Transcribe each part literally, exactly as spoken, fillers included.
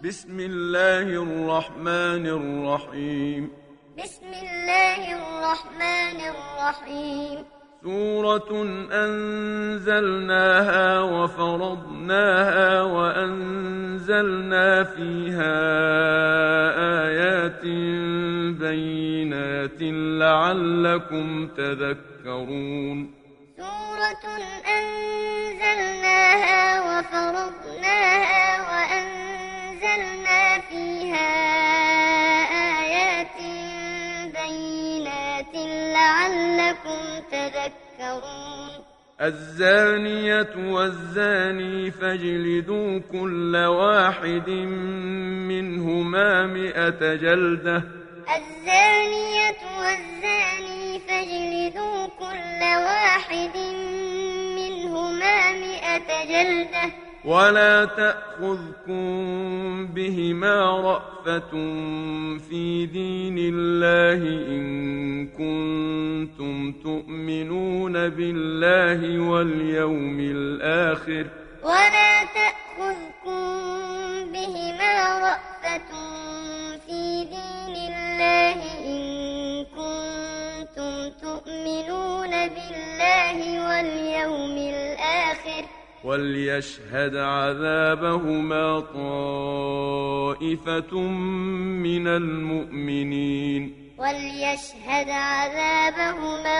بسم الله الرحمن الرحيم بسم الله الرحمن الرحيم سورة أنزلناها وفرضناها وأنزلنا فيها آيات بينات لعلكم تذكرون سورة أنزلناها وفرضناها وأنزلنا فيها آيات بينات لعلكم تذكرون الزانية والزاني فاجلدوا كل واحد منهما مئة جلدة الزانية والزاني فاجلدوا كل واحد منهما مئة جلدة ولا تأخذكم بهما رأفة في دين الله إن كنتم تؤمنون بالله واليوم الآخر ولا تأخذكم بهما رأفة في دين الله إن كنتم تؤمنون بالله واليوم الآخر وليشهد عذابهما طائفة من المؤمنين وليشهد عذابهما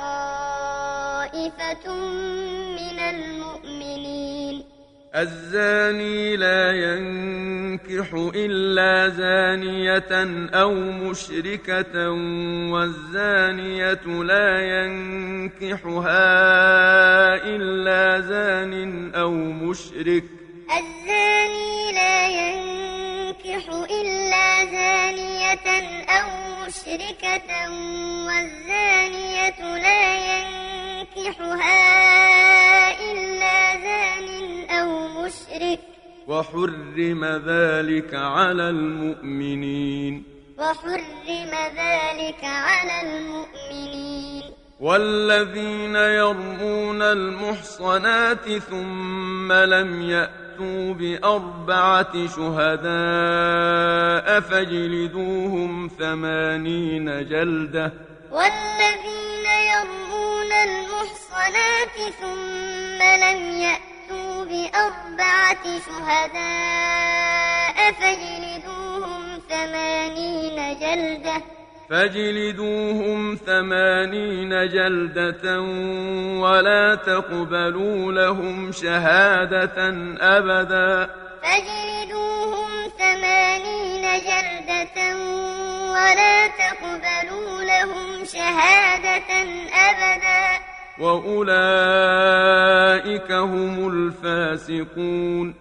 طائفة من المؤمنين الزاني لا ينكح إلا زانية أو مشركة والزانية لا ينكحها إلا زان أو مشرك الزاني لا ينكح إلا زانية أو مشركة والزانية لا ينكحها إلا زان أو مشرك وحرم ذلك على المؤمنين وحرم ذلك على المؤمنين والذين يرمون المحصنات ثم لم يأتوا بأربعة شهداء فاجلدوهم ثمانين جلدة والذين يرمون المحصنات ثم لم يأتوا بأربعة شهداء فاجلدوهم ثمانين جلدة فاجلدوهم ثمانين جلدة ولا تقبلوا لهم شهادة أبدا فاجلدوهم ثمانين جلدة ولا تقبلوا لهم شهادة أبدا وأولئك هم الفاسقون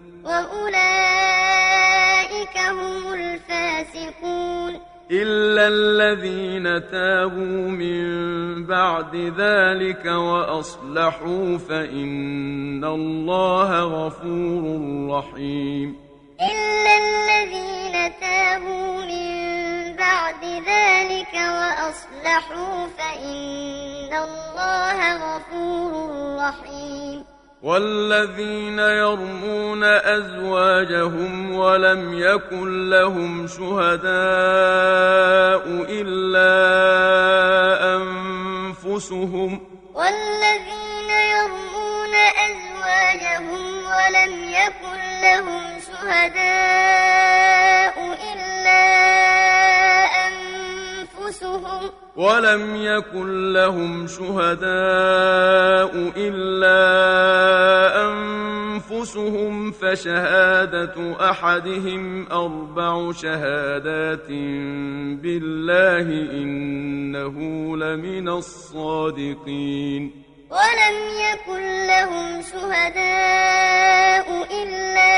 وأولئك هم الفاسقون إلا الذين تابوا من بعد ذلك وأصلحوا فإن الله غفور رحيم إلا الذين تابوا من بعد ذلك وأصلحوا فإن الله غفور رحيم والذين يرمون أزواجهم ولم يكن لهم شهداء إلا أنفسهم والذين يرمون أزواجهم ولم يكن لهم شهداء إلا أنفسهم ولم يكن لهم شهداء إلا أنفسهم فشهادة أحدهم أربع شهادات بالله إنه لمن الصادقين ولم يكن لهم شهداء إلا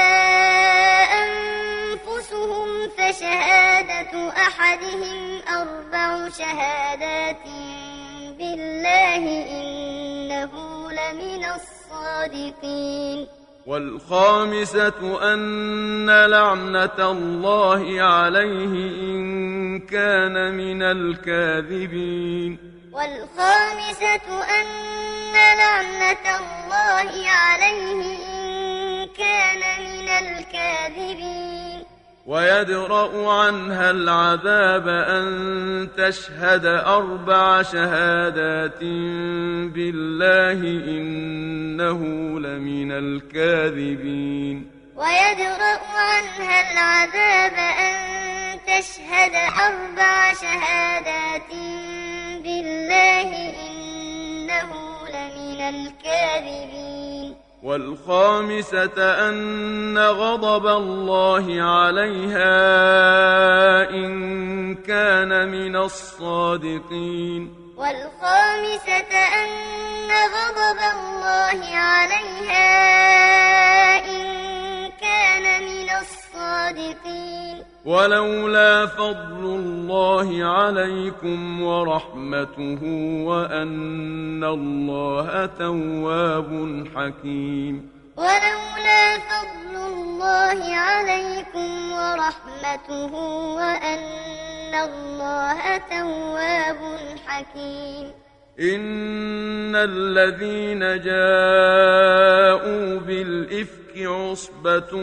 أنفسهم فشهادة أحدهم أربع شهادات بالله إنه لمن الصادقين والخامسة أن لعنة الله عليه إن كان من الكاذبين والخامسة أن لعنة الله عليه إن كان من الكاذبين ويدرأ عنها العذاب أن تشهد أربع شهادات بالله إنه لمن الكاذبين ويدرأ عنها العذاب أن تشهد أربع شهادات بالله إنه لمن الكاذبين والخامسة أن غضب الله عليها إن كان من الصادقين والخامسة أن غضب الله عليها إن كان من الصادقين ولولا فضل الله عليكم ورحمته وأن الله تواب حكيم ولولا فضل الله عليكم ورحمته وأن الله تواب حكيم إن الذين جاءوا بالإفك عصبة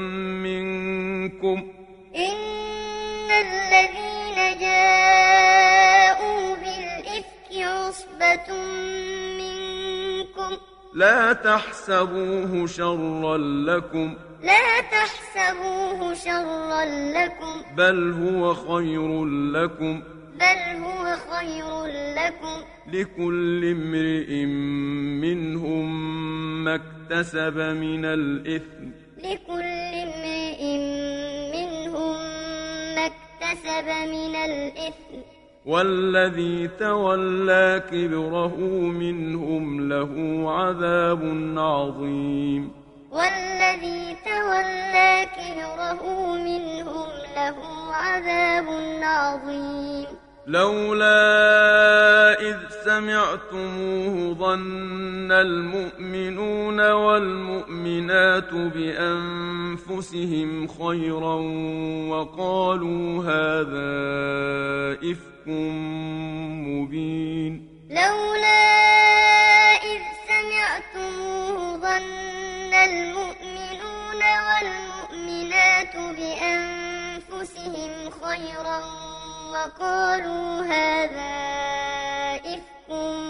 منكم إن الذين جاءوا بالإفك عصبة منكم لا تحسبوه شرا لكم لا تحسبوه شرا لكم بل هو خير لكم بل هو خير لكم لكل امرئ منهم ما اكتسب من الإثم لكل امرئ منهم ما اكتسب من الإثم والذي تولى كبره منهم له عذاب عظيم والذي تولى كبره منهم له عذاب عظيم لولا إذ سمعتموه ظن المؤمنون والمؤمنات بأنفسهم خيرا وقالوا هذا إفك مبين لولا إذ سمعتموه ظن المؤمنون والمؤمنات بأنفسهم خيرا وقالوا هذا إفك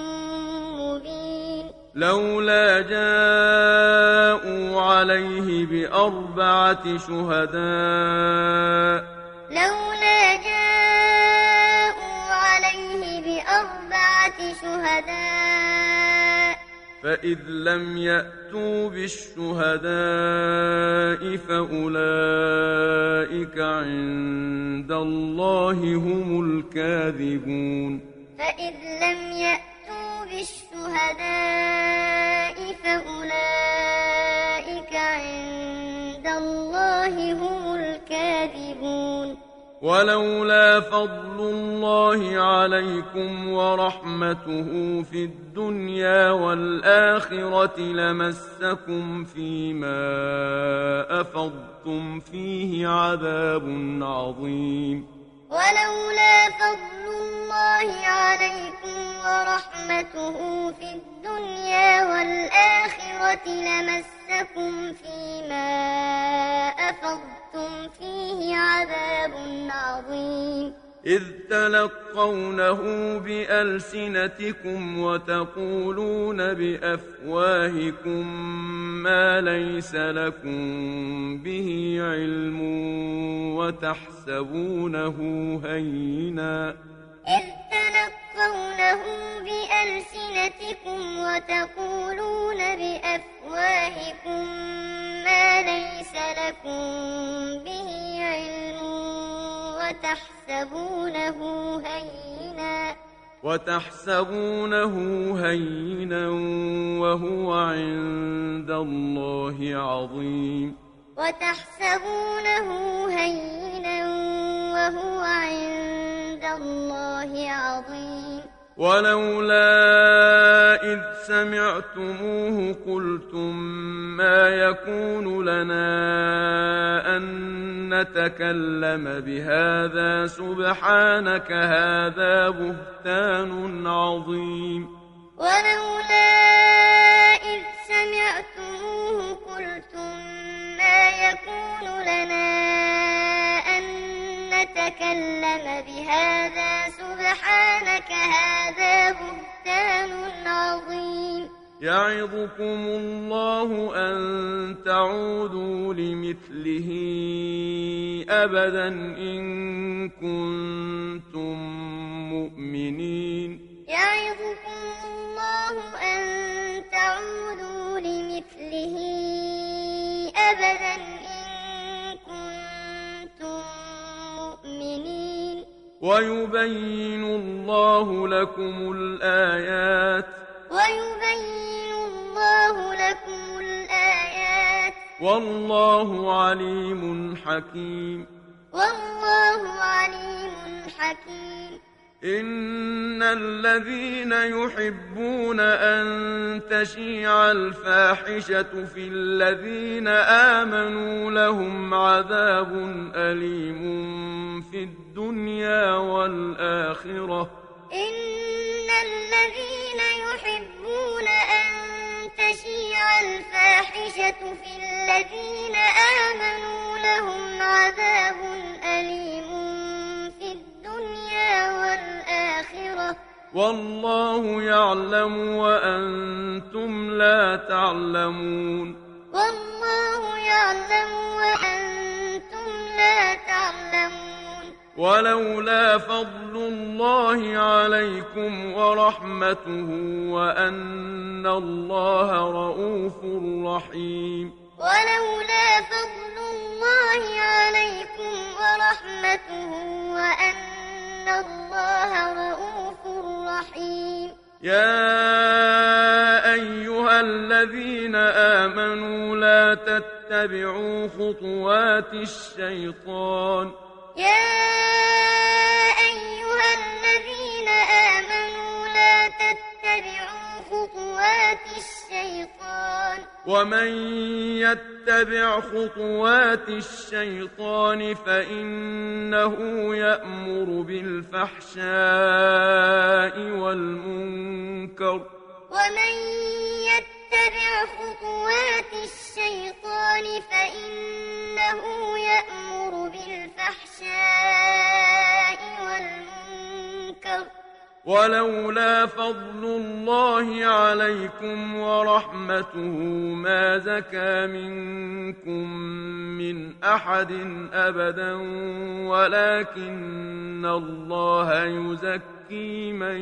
مبين لولا جاءوا عليه بأربعة شهداء لولا جاءوا عليه بأربعة شهداء فإذ لم يأتوا بالشهداء فأولئك عند الله هم الكاذبون فإذ لم يأتوا بالشهداء فأولئك عند الله هم الكاذبون ولولا فضل الله عليكم ورحمته في الدنيا والآخرة لمسكم فيما أفضتم فيه عذاب عظيم ولولا فضل الله عليكم ورحمته في الدنيا والآخرة لمسكم فيما أفضتم فيه عذاب عظيم إذ تلقونه بألسنتكم وتقولون بأفواهكم ما ليس لكم به علم وتحسبونه هينا إذ تلقونه بألسنتكم وتقولون بأفواهكم ما ليس لكم به علم وتحسبونه هينا وتحسبونه هينا وهو عند الله عظيم وتحسبونه هينا وهو عند الله عظيم ولولا إذ سمعتموه قلتم ما يكون لنا أن نتكلم بهذا سبحانك هذا بهتان عظيم ولولا إذ سمعتموه قلتم ما يكون لنا تكلم بهذا سبحانك هذا بهتان عظيم يعظكم الله أن تعودوا لمثله أبدا إن كنتم مؤمنين يعظكم الله أن تعودوا لمثله أبدا إن كنتم مؤمنين ويبين الله لكم الآيات ويبين الله لكم الآيات والله عليم حكيم والله عليم حكيم إن الذين يحبون أن تشيع الفاحشة في الذين آمنوا لهم عذاب أليم في الدنيا والآخرة إن الذين يحبون أن تشيع الفاحشة في الذين آمنوا لهم عذاب أليم في الدنيا والآخرة والله يعلم وأنتم لا تعلمون والله يعلم وأنتم لا تعلمون ولولا فضل الله عليكم ورحمته وأن الله رءوف رحيم ولولا فضل الله عليكم ورحمته وأن الله رءوف رحيم يا أيها الذين آمنوا لا تتبعوا خطوات الشيطان يا أيها الذين آمنوا لا تتبعوا خطوات الشيطان ومن يتبع خطوات الشيطان فإنه يأمر بالفحشاء والمنكر ومن يتبع خطوات الشيطان فإنه يأمر بالفحشاء والمنكر ولولا فضل الله عليكم ورحمته ما زكى منكم من أحد أبدا ولكن الله يزكي من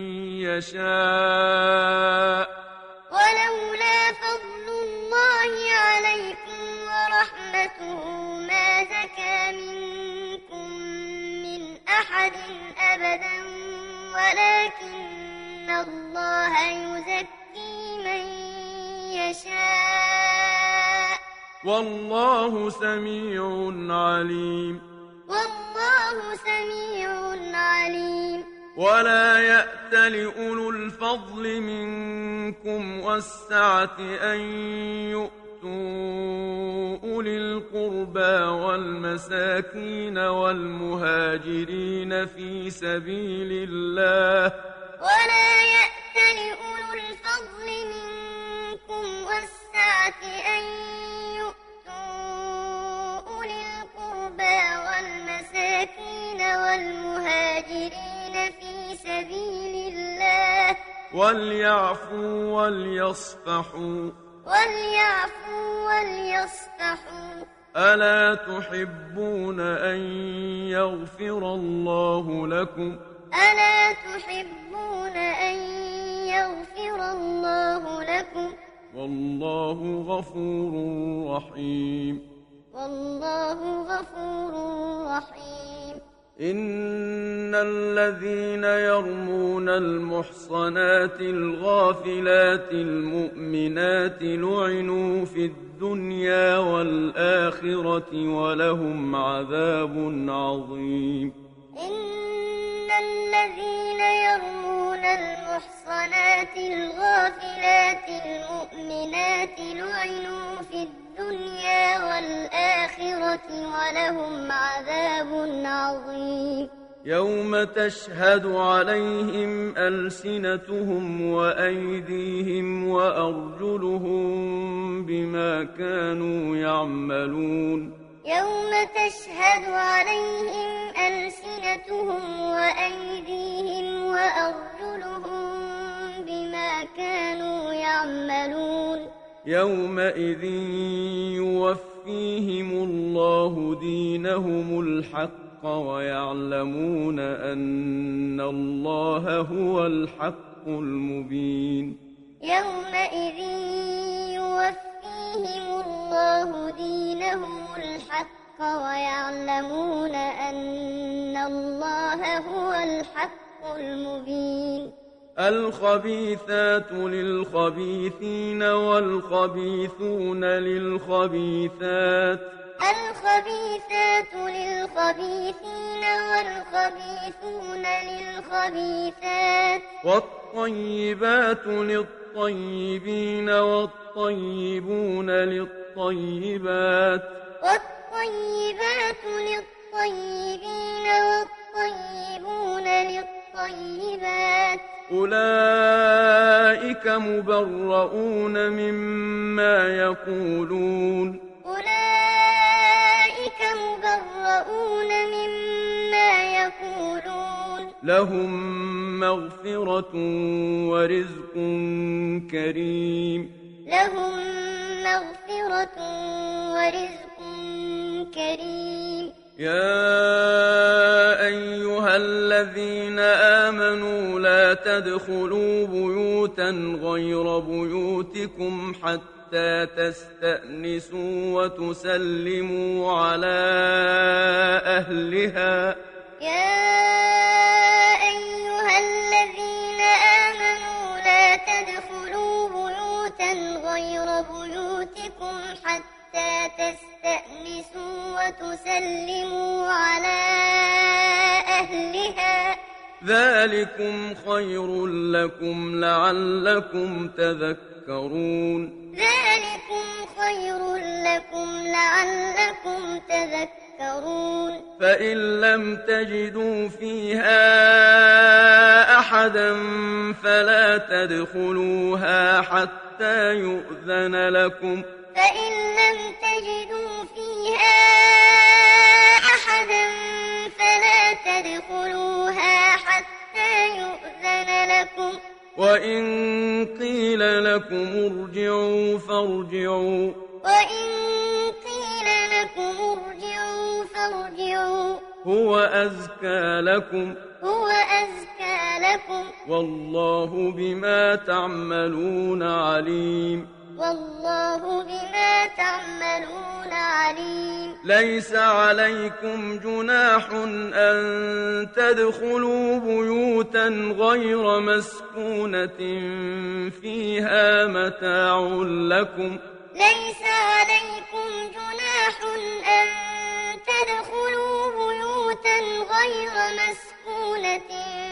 يشاء ولولا فضل الله عليكم ورحمته ما زكى منكم من أحد أبدا ولكن الله يزكي من يشاء والله سميع عليم والله سميع عليم ولا يأت لأولو الفضل منكم والسعة أن يؤتوا أولي القربى والمساكين والمهاجرين في سبيل الله ولا يأت لأولو الفضل منكم والسعة أن يؤتوا أولي القربى والمساكين والمهاجرين في سبيل الله وليعفوا وليصفحوا وليعفوا وليصفحوا ألا تحبون أن يغفر الله لكم ألا تحبون أن يغفر الله لكم والله غفور رحيم والله غفور رحيم إن الذين يرمون المحصنات الغافلات المؤمنات لعنوا في الدنيا والآخرة ولهم عذاب عظيم إن الذين يرمون المحصنات الغافلات المؤمنات لعنوا في الدنيا والآخرة ولهم عذاب عظيم يوم تشهد عليهم ألسنتهم وأيديهم وأرجلهم بما كانوا يعملون يوم تشهد عليهم ألسنتهم وأيديهم وأرجلهم بما كانوا يعملون يومئذ يوفيهم الله دينهم الحق ويعلمون أن الله هو الحق المبين يومئذ يوفيهم الله دينهم الحق ويعلمون أن الله هو الحق المبين الخبيثات للخبيثين والخبيثون للخبيثات الخبيثات للخبيثين والخبيثون للخبيثات والطيبات للطيبين والطيبون للطيبات والطيبات للطيبين والطيبون للطيبات أولئك مبرؤون مما يقولون أولئك مبرؤون مما يقولون لهم مغفرة ورزق كريم لهم مغفرة ورزق كريم يا أيها الذين آمنوا لا تدخلوا بيوتا غير بيوتكم حتى تستأنسوا وتسلموا على أهلها يا أيها الذين آمنوا لا تدخلوا بيوتا غير بيوتكم حتى تستأنسوا وتسلموا على أهلها ذلكم خير لكم لعلكم تذكرون ذلكم خير لكم لعلكم تذكرون فإن لم تجدوا فيها أحدا فلا تدخلوها حتى يؤذن لكم فإن لم تجدوا فيها أحدا فلا تدخلوها حتى يؤذن لكم وإن قيل لكم ارجعوا فارجعوا وإن قيل لكم ارجعوا فارجعوا هو أزكى لكم هو أزكى لكم والله بما تعملون عليم والله بما تعملون عليم ليس عليكم جناح أن تدخلوا بيوتا غير مسكونة فيها متاع لكم ليس عليكم جناح أن تدخلوا بيوتا غير مسكونة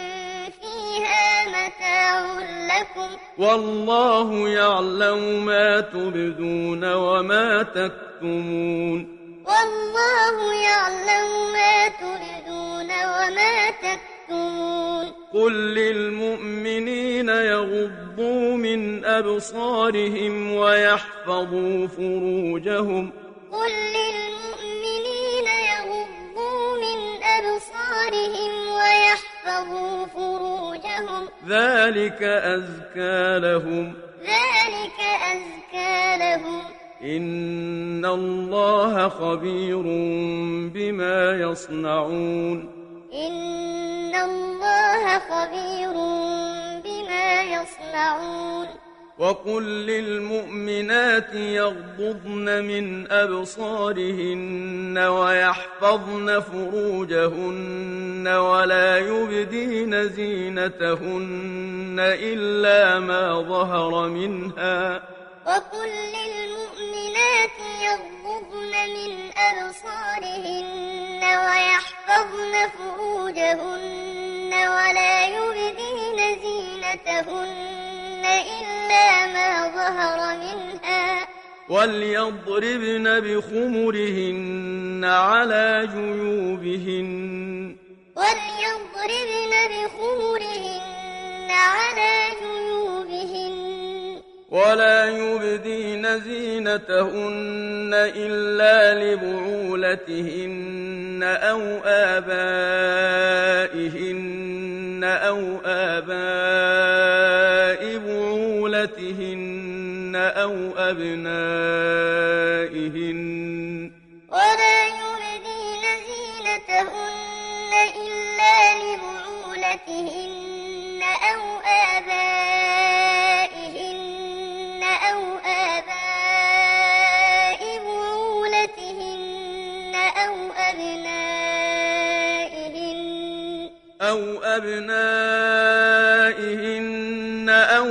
فيها متاع لكم والله يعلم ما تبدون وما تكتمون والله يعلم ما تبدون وما تكتمون قل للمؤمنين يغضوا من أبصارهم ويحفظوا فروجهم قل للمؤمنين يغضوا من أبصارهم ويحفظوا فروجهم ذلك أزكى لهم ذلك أزكى لهم إن الله خبير بما يصنعون إن الله خبير بما يصنعون وقل للمؤمنات يغضضن من أبصارهن ويحفظن فروجهن ولا يبدين زينتهن إلا ما ظهر منها وقل للمؤمنات يغضضن من أبصارهن ويحفظن فروجهن ولا يبدين زينتهن إلا ما ظهر منها وليضربن بخمرهن على جيوبهن وليضربن بخمرهن على جيوبهن ولا يبدين زينتهن إلا لبعولتهن أو آبائهن أو آباء بعولتهن أو أبنائهن ولا يبدين زينتهن إلا لبعولتهن أو آبائهن أو آباء بعولتهن أو أبنائهن أو أبنائهن أو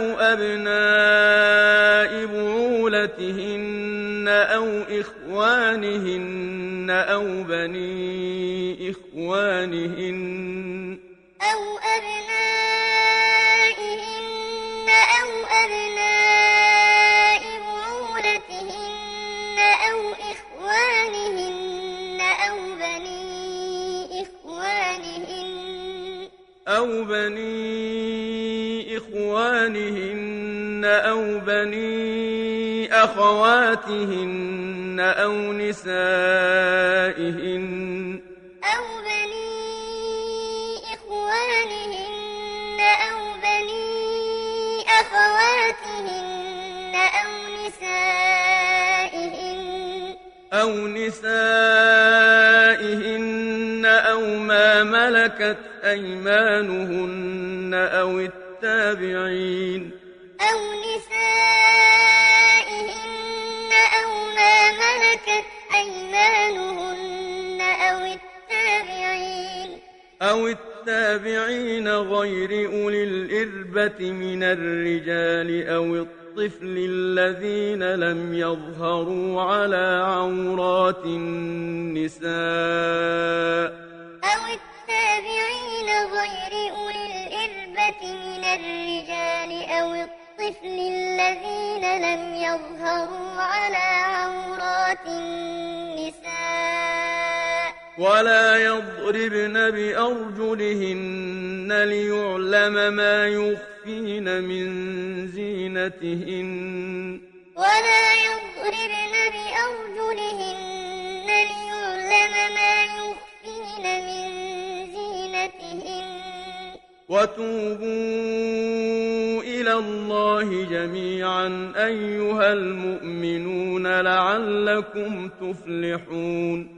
أبناء بعولتهن أو إخوانهن أو بني إخوانهن أو أبنائهن أو أبناء بعولتهن أو إخوانهن أو بني إخوانهن أو بني إخوانهن أو بني أخواتهن أو نسائهن أو بني إخوانهن أو بني أخواتهن أو نسائهن أو نسائهن أو ما ملكت أيمانهن أو التابعين أو نسائهن أو ما ملكت أيمانهن أو التابعين أو التابعين غير أولي الإربة من الرجال أو الطفل الذين لم يظهروا على عورات النساء أو التابعين غير أولي الإربة من الرجال أو الطفل الذين لم يظهروا على عورات النساء ولا يضربن بأرجلهن ليعلم ما يخفين من زينتهن ولا يضربن بأرجلهن ليعلم ما يخفين من زينتهن وتوبوا إلى الله جميعا أيها المؤمنون لعلكم تفلحون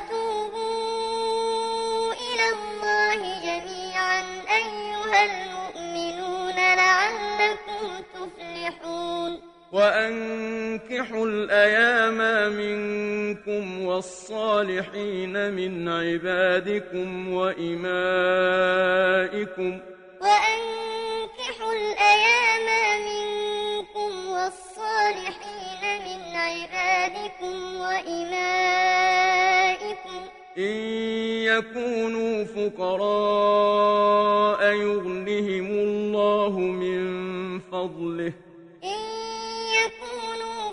وتوبوا إلى الله جميعا أيها المؤمنون لعلكم تفلحون وأنكحوا الأيام منكم والصالحين من عبادكم وإمائكم وأنكحوا الأيام منكم والصالحين من عبادكم وإمائكم إن يكونوا فقراء يغنهم الله من فضله إن يكونوا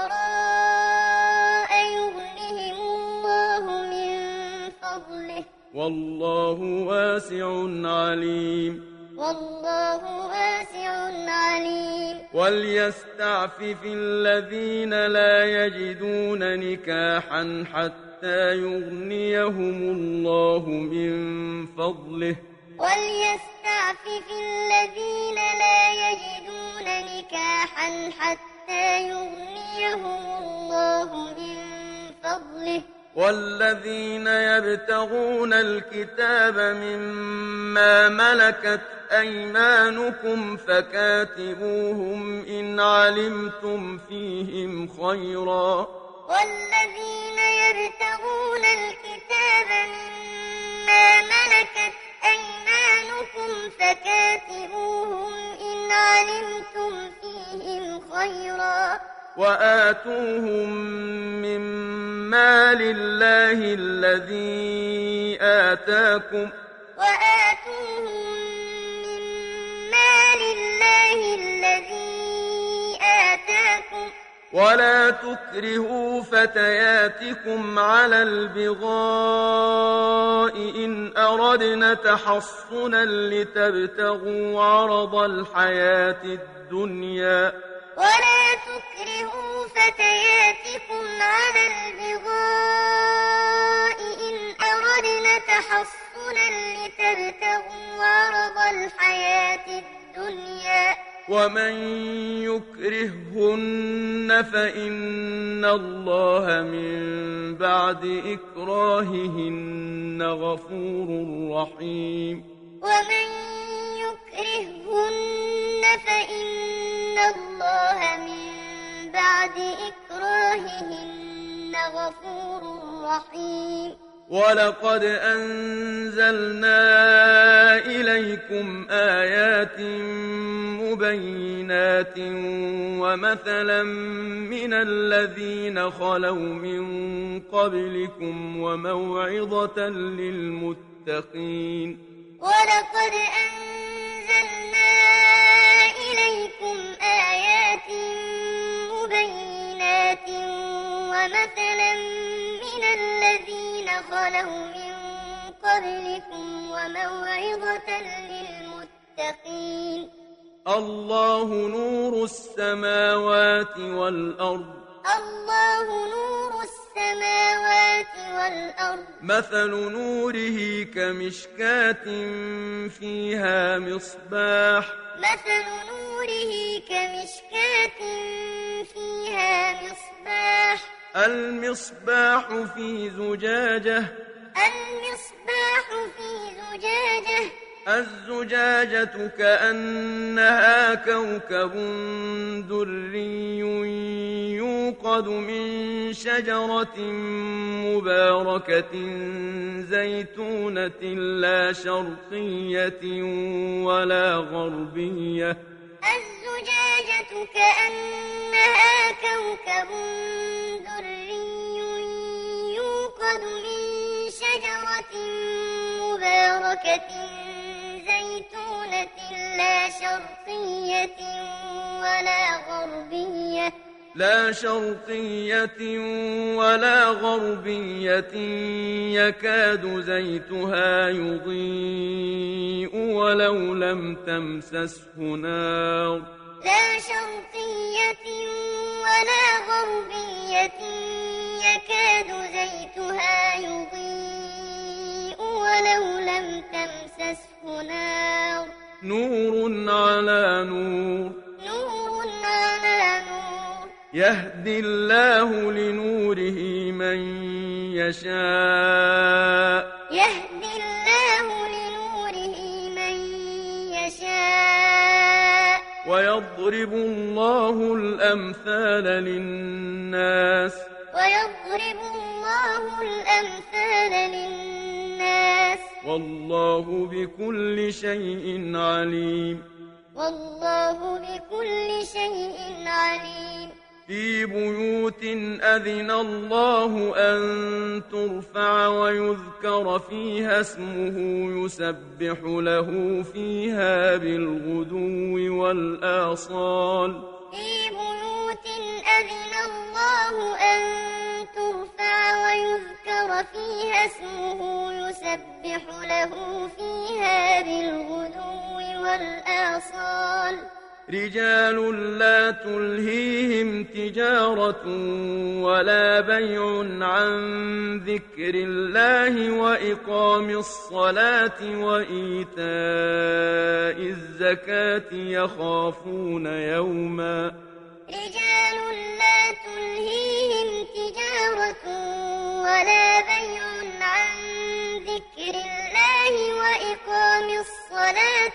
فقراء يغنهم الله من فضله والله واسع عليم والله واسع عليم وليستعفف الذين لا يجدون نكاحا حتى يغنيهم الله من فضله وليستعفف الذين لا يجدون نكاحا حتى يغنيهم الله من فضله والذين يبتغون الكتاب مما ملكت أيمانكم فكاتبوهم إن علمتم فيهم خيرا والذين يبتغون الكتاب مما ملكت أيمانكم فكاتبوهم إن علمتم فيهم خيرا وآتوهم من مال الله الذي آتاكم وآتوهم من مال الله الذي آتاكم ولا تكرهوا فتياتكم على البغاء إن أردنا تحصنا لتبتغوا عرض الحياة الدنيا ولا تكرهوا فتياتكم على البغاء إن أردنا تحصنا لتبتغوا عرض الحياة الدنيا ومن يكرههن فإن الله من بعد إكراههن غفور رحيم ومن يكرههن فإن الله من بعد إكراههن غفور رحيم ولقد أنزلنا إليكم آيات مبينات ومثلا من الذين خلوا من قبلكم وموعظة للمتقين ولقد أنزلنا إليكم آيات مبينات ومثلا من الذين خلوا من قبلكم وموعظة للمتقين الله نور السماوات والأرض الله نور السماوات والأرض مثل نوره كمشكاة فيها مصباح مثل نوره كمشكاة فيها مصباح المصباح في زجاجة المصباح في زجاجة الزجاجة كأنها كوكب دري يوقد من شجرة مباركة زيتونة لا شرقية ولا غربية الزجاجة كأنها كوكب دري يوقد من شجرة مباركة زيتونة لا شرقية ولا غربية لا شرقية ولا غربية يكاد زيتها يضيء ولو لم تمسسه نار لا شرقية ولا غربية يكاد زيتها يضيء ولو لم تمسسه نار نور على نور نور على نور يهدي الله لنوره من يشاء يهدي الله لنوره من يشاء ويضرب الله الأمثال للناس ويضرب الله الأمثال للناس والله بكل شيء عليم والله بكل شيء عليم في بيوت أذن الله أن ترفع ويذكر فيها اسمه يسبح له فيها بالغدو والآصال في بيوت أذن الله أن ترفع ويذكر فيها اسمه يسبح له فيها بالغدو والآصال رجال لا تلهيهم تجارة ولا بيع عن ذكر الله وإقام الصلاة وإيتاء الزكاة يخافون يوما رجال لا تلهيهم تجارة ولا بيع عن ذكر الله وإقام الصلاة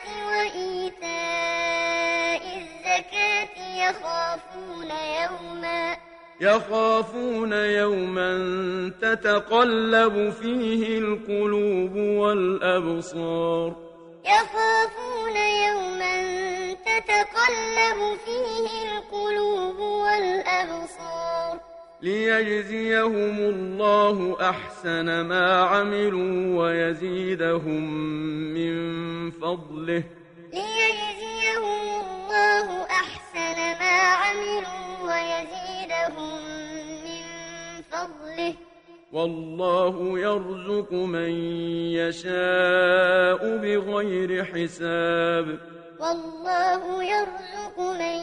وإيتاء الزكاة يخافون يوما يخافون يوما تتقلب فيه القلوب والأبصار يخافون يوما تتقلب فيه القلوب والأبصار ليجزيهم الله أحسن ما عملوا ويزيدهم من فضله ليجزيهم الله أحسن ما عملوا ويزيدهم من فضله والله يرزق من يشاء بغير حساب والله يرزق من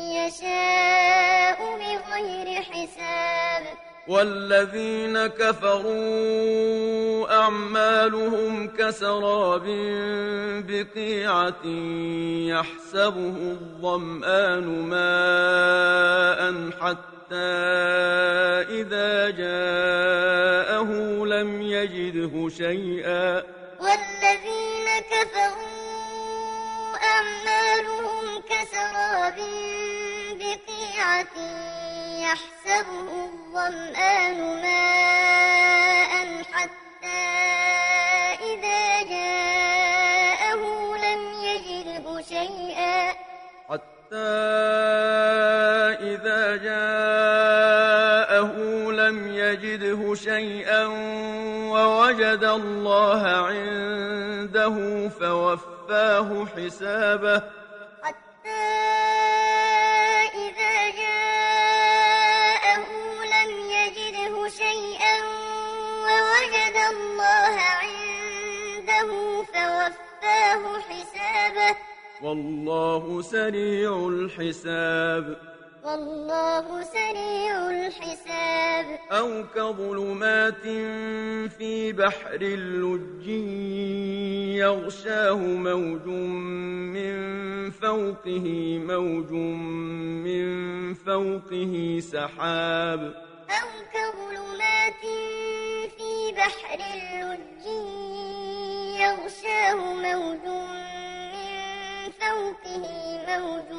يشاء بغير حساب والذين كفروا أعمالهم كسراب بقيعة يحسبه الظمآن ماء حتى إذا جاءه لم يجده شيئا والذين كفروا أعمالهم كسراب بقيعة يحسبه الظمآن ماء حتى إذا جاءه لم يجده شيئا حتى إذا جاءه لم يجده شيئا ووجد الله عنده فوفاه حسابه حتى إذا جاءه لم يجده شيئا ووجد الله عنده فوفاه حسابه والله سريع الحساب والله سريع الحساب أو كظلمات في بحر اللج يغشاه موج من فوقه موج من فوقه سحاب أو كظلمات في بحر اللج يغشاه موج من فوقه موج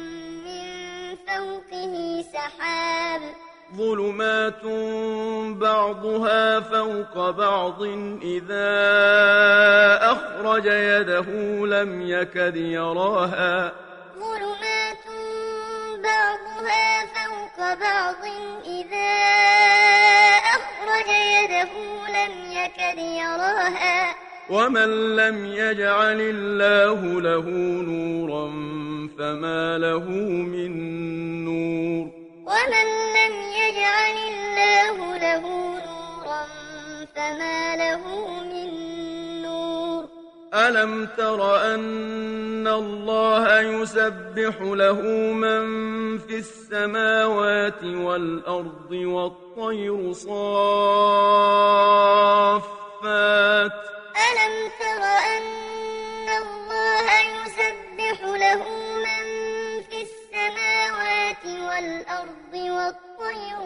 فوقه سحاب ظلمات بعضها فوق بعض إذا أخرج يده لم يكد يراها ظلمات بعضها فوق بعض إذا أخرج يده لم يكد يراها ومن لم يجعل الله له نورا فما له من نور ومن لم يجعل الله له نورا فما له من نور ألم تر أن الله يسبح له من في السماوات والأرض والطير صافات ألم تر أن الله يسبح له من في السماوات والأرض والطير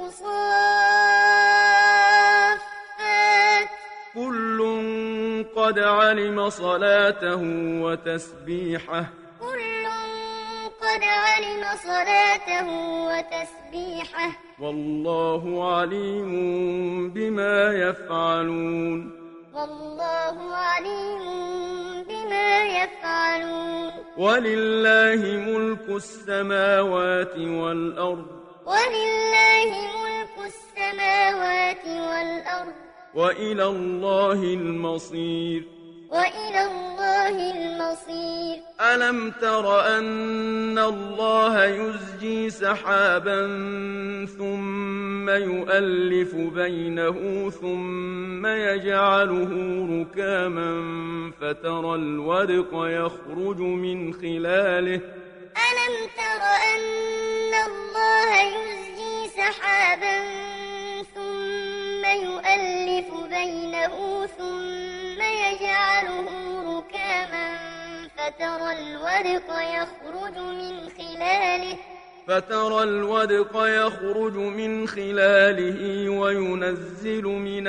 صافات كل قد علم صلاته وتسبيحه كل قد علم صلاته وتسبيحه والله عليم بما يفعلون والله عليم بما يفعلون ولله ملك السماوات والأرض ولله ملك السماوات والأرض وإلى الله المصير وإلى الله المصير ألم تر أن الله يزجي سحابا ثم يؤلف بينه ثم يجعله ركاما فترى الودق يخرج من خلاله ألم تر أن الله يزجي سحابا ثم يؤلف بينه ثم يجعله ركاما فترى الودق يخرج من خلاله فترى الودق يخرج من خلاله وينزل من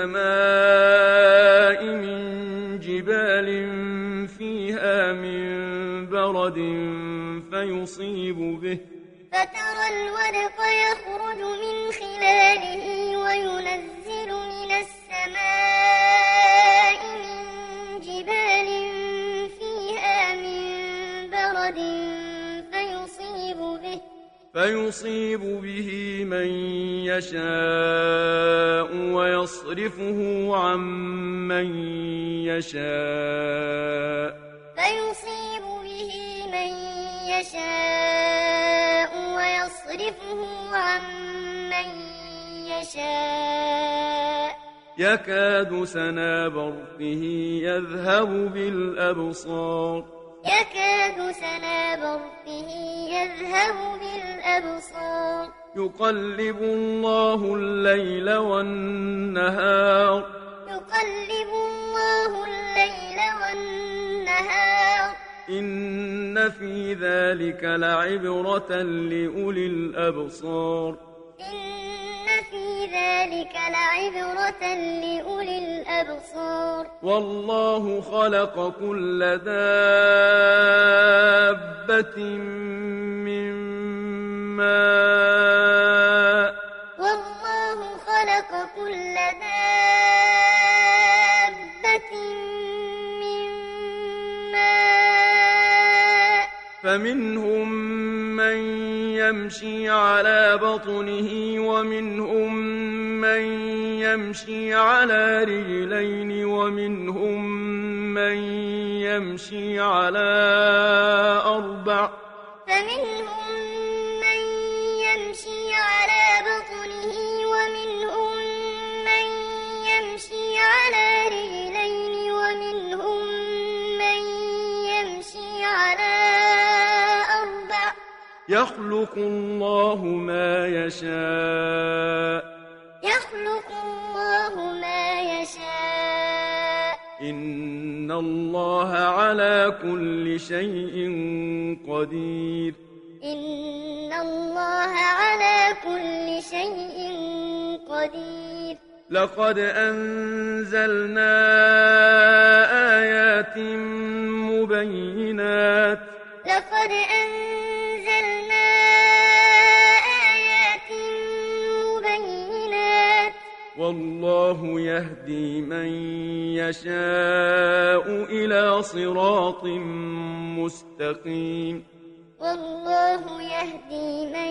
السماء من جبال فيها من برد فيصيب به فترى الودق يخرج من خلاله وينزل من السماء من جبال فيها من برد فيصيب به فيصيب به من يشاء ويصرفه عن من يشاء فيصيب به من يشاء ويصرفه عن من يشاء يكاد سنا برقه يذهب بالأبصار يكاد سنا برقه يذهب بالأبصار يقلب الله الليل والنهار يقلب الله الليل والنهار إن في ذلك لعبرة لأولي الأبصار إن في ذلك لعبرة لأولي الأبصار والله خلق كل دابة من ماء والله خلق كل دابة من ماء فمنهم من يمشي على بطنه ومنهم من يمشي على رجلين ومنهم من يمشي على أربع فمنهم من يمشي على بطنه ومنهم من يمشي على رجلين ومنهم من يمشي على أربع يخلق الله ما يشاء يخلق الله ما يشاء إن الله على كل شيء قدير إن الله على كل شيء قدير لقد أنزلنا آيات مبينات لقد أنزلنا آيات مبينات والله يهدي من يشاء إلى صراط مستقيم والله يهدي من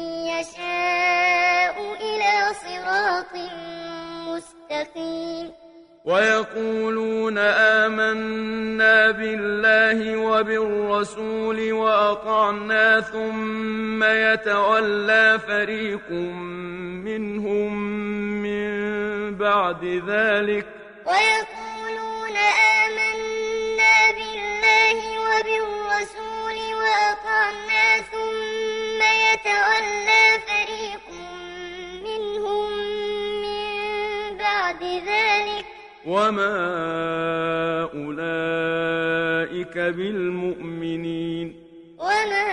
يشاء إلى صراط مستقيم ويقولون آمنا بالله وبالرسول وأطعنا ثم يتولى فريق منهم من بعد ذلك ويقولون آمنا بالله وبالرسول وأطعنا ثم يتولى فريق منهم من بعد ذلك وما أولئك بالمؤمنين وما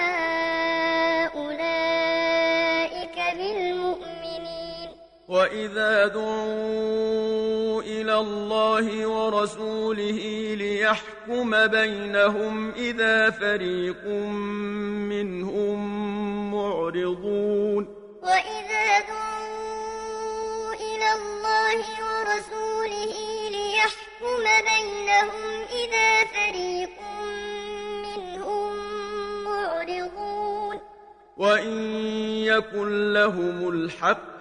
أولئك بالمؤمنين وإذا دعوا إلى الله ورسوله ليحكم بينهم إذا فريق منهم معرضون وإذا دعوا إلى الله ورسوله ليحكم بينهم إذا فريق منهم معرضون وإن يكن لهم الحق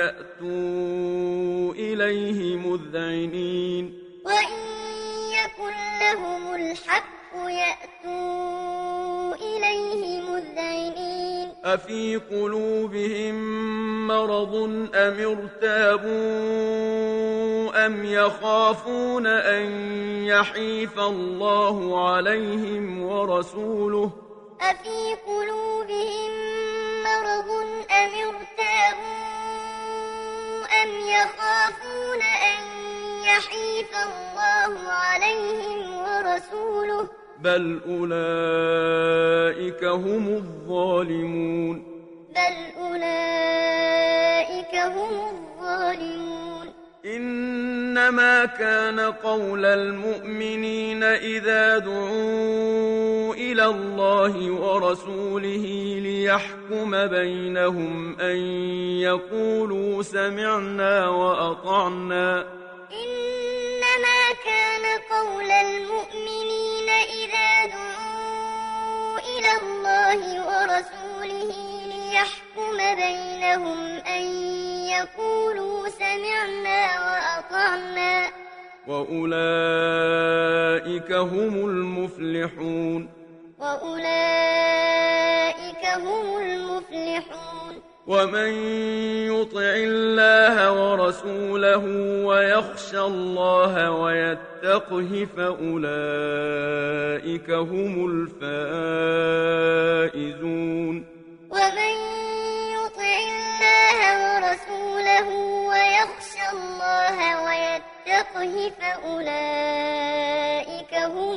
يأتوا إليه مذعنين وإن يكن لهم الحق يأتوا إليه مذعنين أفي قلوبهم مرض أم ارتابوا أم يخافون أن يحيف الله عليهم ورسوله أفي قلوبهم مرض أم ارتابوا أم يخافون أن يحيف الله عليهم ورسوله بل أولئك هم الظالمون بل أولئك هم الظالمون إنما كان قول المؤمنين إذا دعوا إلى الله ورسوله ليحكم بينهم أن يقولوا سمعنا وأطعنا إنما كان قول المؤمنين إذا دعوا إلى الله ورسوله ليحكم بينهم أن يقولوا سمعنا وأطعنا وأولئك هم المفلحون وأولئك هم المفلحون ومن يطع الله ورسوله ويخشى يخشى الله ويتقه فأولئك هم الفائزون ومن يطع الله ورسوله ويخشى الله ويتقه فأولئك هم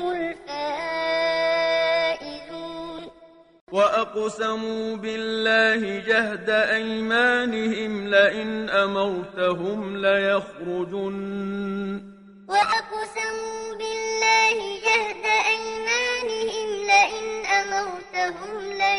الفائزون وأقسموا بالله جهد أيمانهم لئن أمرتهم ليخرجن وأقسموا بالله جهد أيمانهم لئن أمرتهم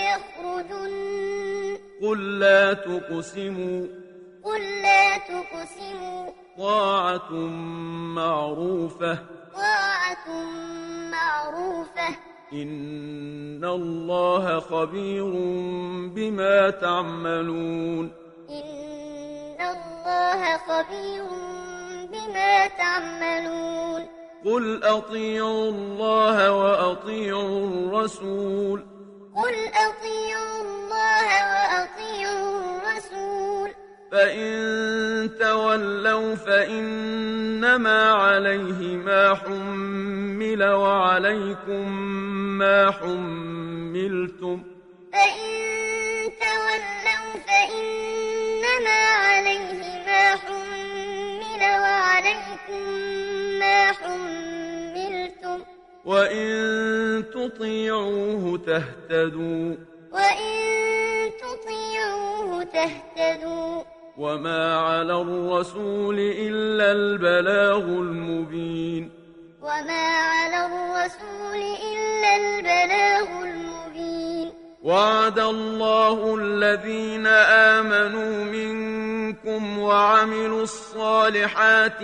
ليخرجن قل لا تقسموا قل لا تقسموا طاعة معروفة طاعة معروفة إن الله خبير بما تعملون إن الله خبير بما تعملون قل أطيعوا الله وأطيعوا الرسول قل أطيعوا الله وأطيعوا الرسول فإن تولوا فإنما عليه ما حمل وعليكم ما حملتم فإن تولوا فإنما عليه ما حمل وعليكم ما حملتم وإن تطيعوه تهتدوا وإن تطيعوه تهتدوا وما على الرسول إلا البلاغ المبين وما على الرسول إلا البلاغ المبين وعد الله الذين آمنوا منكم وعملوا الصالحات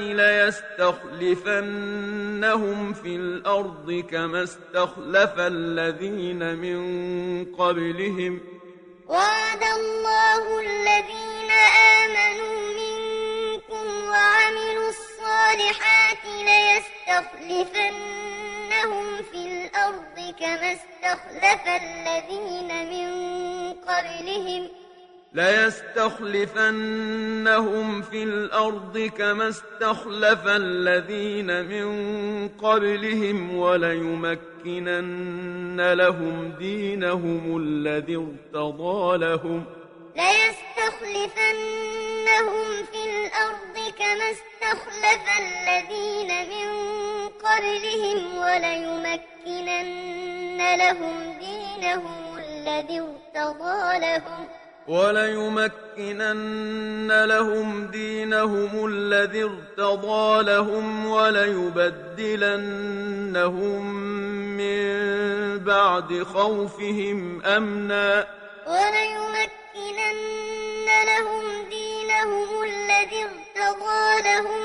ليستخلفنهم في الأرض كما استخلف الذين من قبلهم وعد الله الذين آمنوا منكم وعملوا الصالحات ليستخلفنهم في الأرض كما استخلف الذين من قبلهم ليستخلفنهم في الأرض كما استخلف الذين من قبلهم وليمكنن لهم دينهم الذي ارتضى لهم ليستخلفنهم في الأرض كما استخلف الذين من قبلهم وليمكنن لهم دينهم الذي ارتضى لهم وليمكنن لهم دينهم الذي ارتضى لهم وليبدلنهم من بعد خوفهم أمنا وليمكنن لهم دينهم الذي ارتضى لهم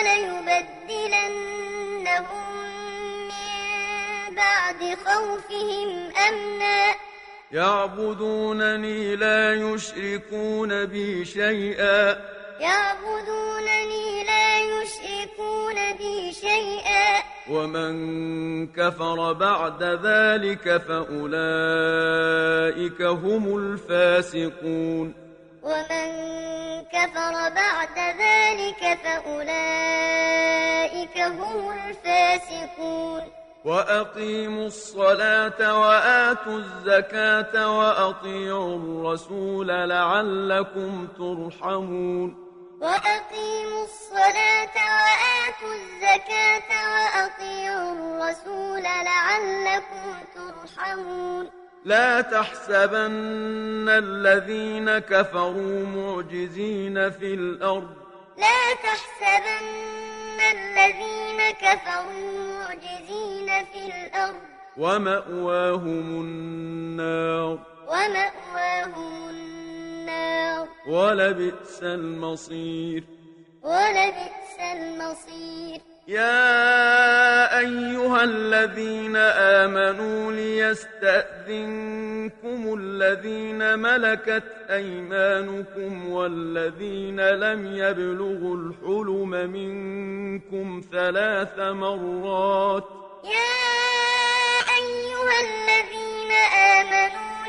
وليبدلنهم من بعد خوفهم أمنا يعبدونني لا يشركون بي شيئا يعبدونني لا يشركون بي شيئا ومن كفر بعد ذلك فأولئك هم الفاسقون ومن كفر بعد ذلك فأولئك هم الفاسقون وأقيموا الصلاة وآتوا الزكاة وأطيعوا الرسول لعلكم ترحمون وأقيموا الصلاة وآتوا الزكاة وأطيعوا الرسول لعلكم ترحمون لا تحسبن الذين كفروا معجزين في الأرض لا تحسبن الذين كفروا معجزين في الأرض ومأواهم النار ومأواهم النار ولبئس المصير ولبئس المصير يا أيها الذين آمنوا ليستأذنكم الذين ملكت أيمانكم والذين لم يبلغوا الحلم منكم ثلاث مرات يا أيها الذين آمنوا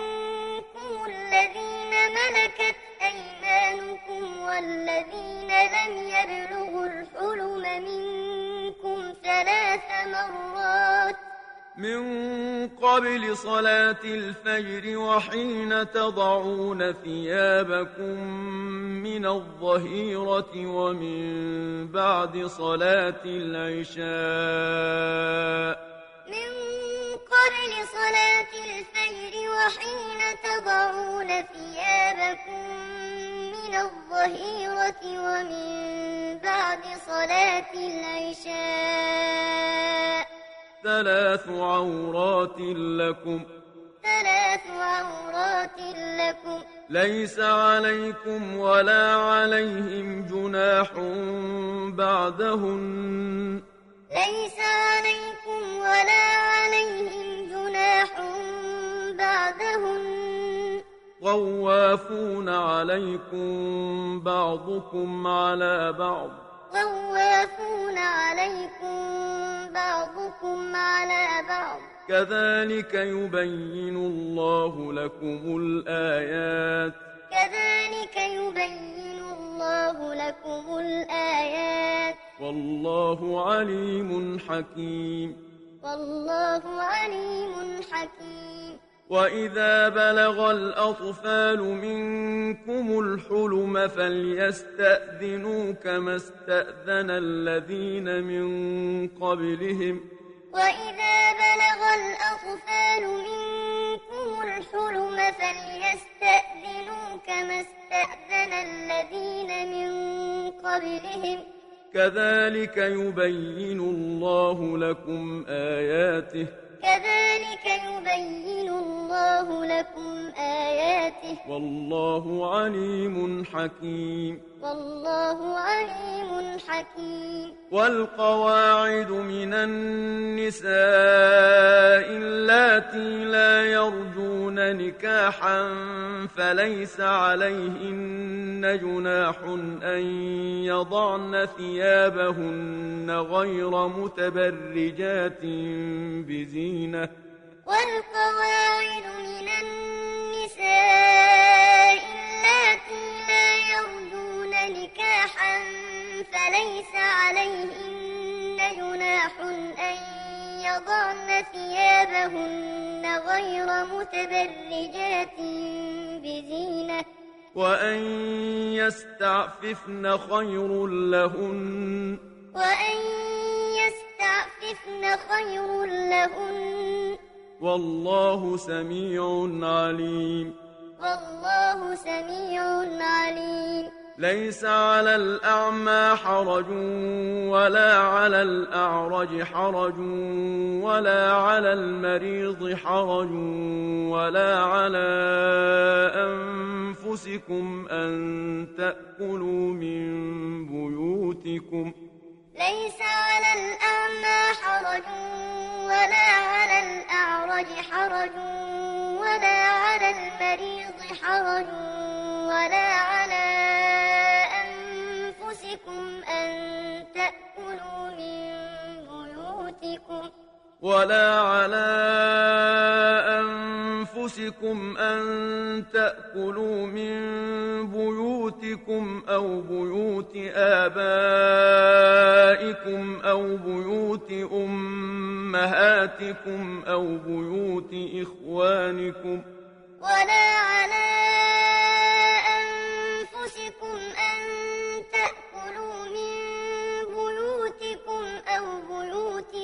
ليستأذنكم الذين ملكت أيمانكم والذين لم يبلغوا الحلم منكم ثلاث مرات من قبل صلاة الفجر وحين تضعون ثيابكم من الظهيرة ومن بعد صلاة العشاء من قبل صلاة الفجر وحين تضعون ثيابكم من الظهيرة ومن بعد صلاة العشاء ثلاث عورات لكم ثلاث عورات لكم ليس عليكم ولا عليهم جناح بعدهن ليس عليكم ولا عليهم جناح بعدهن طوافون عليكم بعضكم على بعض طوافون عليكم بعضكم على بعض كذلك يبين الله لكم الآيات كذلك يبين الله لكم الآيات والله عليم حكيم والله عليم حكيم وإذا بلغ الأطفال منكم الحلم فليستأذنوا كما استأذن الذين من قبلهم وإذا بلغ الأطفال منكم الحلم فليستأذنوا كما استأذن الذين من قبلهم كذلك يبين الله لكم آياته كذلك يبين الله لكم آياته والله عليم حكيم والله عليم حكيم والقواعد من النساء اللاتي لا يرجون نكاحا فليس عليهن جناح أن يضعن ثيابهن غير متبرجات بزينة والقواعد من النساء اللاتي لا يرجون نكاحا فليس عليهن جناح أن يضعن ثيابهن غير متبرجات بزينة وأن يستعففن خير لهن وأن يستعففن خير لهن والله سميع عليم والله سميع عليم ليس على الأعمى حرج ولا على الأعرج حرج ولا على المريض حرج ولا على أنفسكم أن تأكلوا من بيوتكم ليس على الأعمى حرج ولا على الأعرج حرج ولا على المريض حرج ولا على أنفسكم أن تأكلوا من بيوتكم ولا على أنفسكم أن تأكلوا من بيوتكم أو بيوت آبائكم أو بيوت أمهاتكم أو بيوت إخوانكم ولا على أنفسكم أن تأكلوا من بيوتكم أو بيوت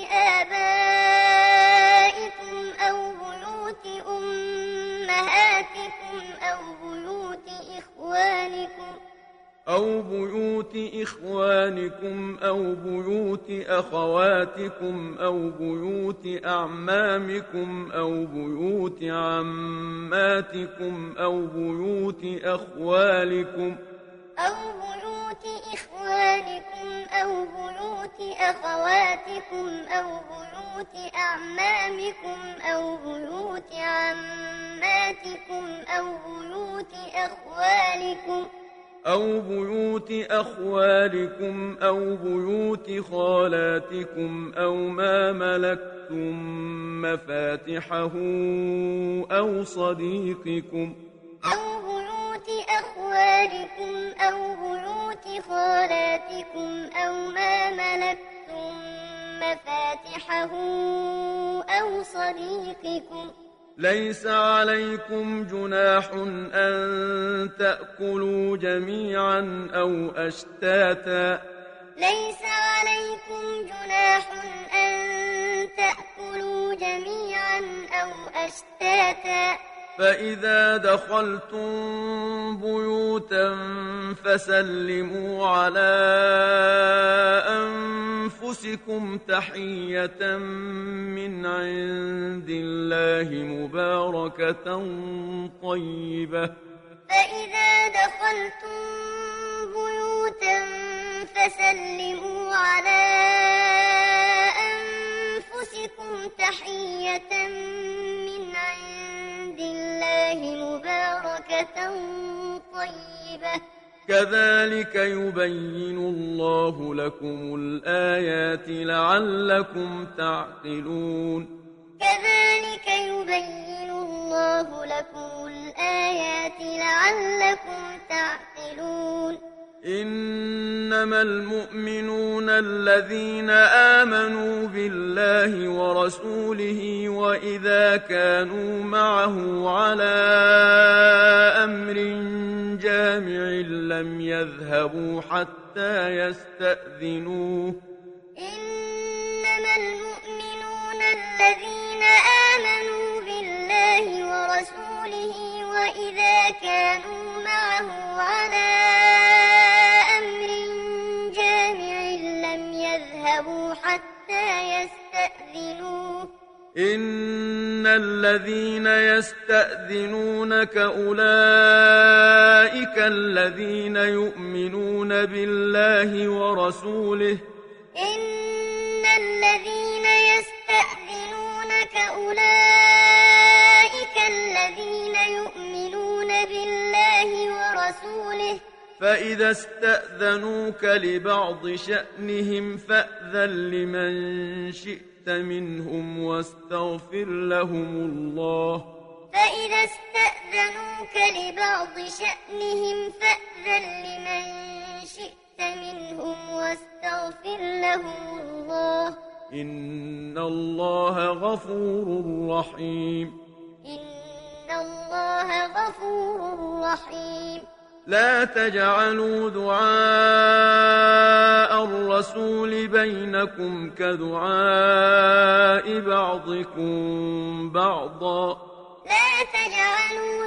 آبائكم أو بيوت أمهاتكم أو بيوت إخوانكم أو بيوت إخوانكم أو بيوت أخواتكم أو بيوت أعمامكم أو بيوت عماتكم أو بيوت أخوالكم أو بيوت إخوانكم أو بيوت أخواتكم أو بيوت أعمامكم أو بيوت عماتكم أو بيوت أخوالكم أو بيوت أخوالكم أو بيوت خالاتكم أو ما ملكتم مفاتحه أو صديقكم أو بيوت أخوالكم أو بيوت خالاتكم أو ما ملكتم مفاتحه أو صديقكم. ليس عليكم جناح أن تأكلوا جميعا أو أشتاتا ليس عليكم جناح أن تأكلوا جميعا أو أشتاتا فإذا دخلتم بيوتا فسلموا على أنفسكم تحية من عند الله مباركة طيبة. فإذا دخلتم بيوتا فسلموا على أنفسكم تحية من عند الله مباركة طيبة. كذلك يبين الله لكم الآيات لعلكم تعقلون. كذلك يبين الله لكم الآيات لعلكم تعقلون. إنما المؤمنون الذين آمنوا بالله ورسوله وإذا كانوا معه على أمر جامع لم يذهبوا حتى يستأذنوه. إنما المؤمنون الذين آمنوا بالله ورسوله وإذا كانوا معه على أمر جامع لم يذهبوا حتى يستأذنوه. إن الذين يستأذنونك أولئك الذين يؤمنون بالله ورسوله. إن الذين يستأذنونك أولئك الذين يؤمنون بالله ورسوله. فإذا استأذنوك لبعض شأنهم فأذن لمن شئت منهم واستغفر لهم الله. فإذا استأذنوك لبعض شأنهم فأذن لمن شئت منهم واستغفر لهم الله. إن الله غفور رحيم. إن الله غفور رحيم. لا تجعلوا دعاء الرسول بينكم كدعاء بعضكم بعضا. لا تجعلوا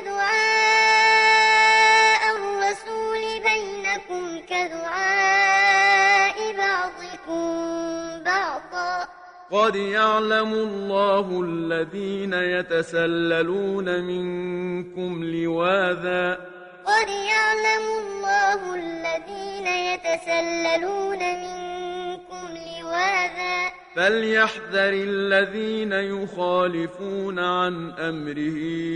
دعاء الرسول بينكم كدعاء بعضكم بعضا. قد يعلم الله الذين يتسللون منكم لواذا. قد يعلم الله الذين يتسللون منكم لواذا. فليحذر الذين يخالفون عن أمره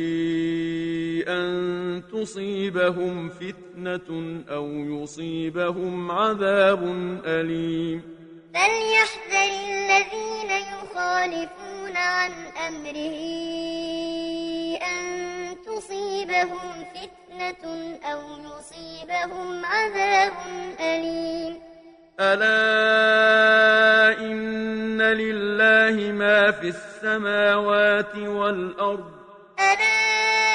أن تصيبهم فتنة أو يصيبهم عذاب أليم. فليحذر الذين يخالفون عن أمره أن تصيبهم فتنة أو يصيبهم عذاب أليم. ألا إن لله ما في السماوات والأرض. ألا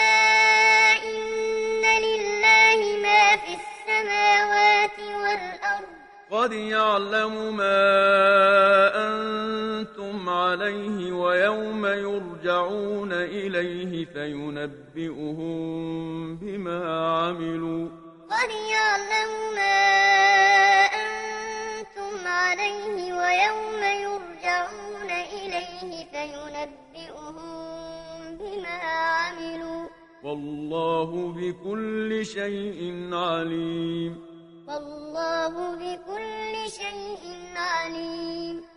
إن لله ما في السماوات والأرض. قد يعلم ما أنتم عليه ويوم يرجعون إليه فينبئهم بما عملوا. قد يعلم ما أنتم عليه ويوم يرجعون إليه فينبئهم بما عملوا. والله بكل شيء عليم. والله بكل شيء عليم.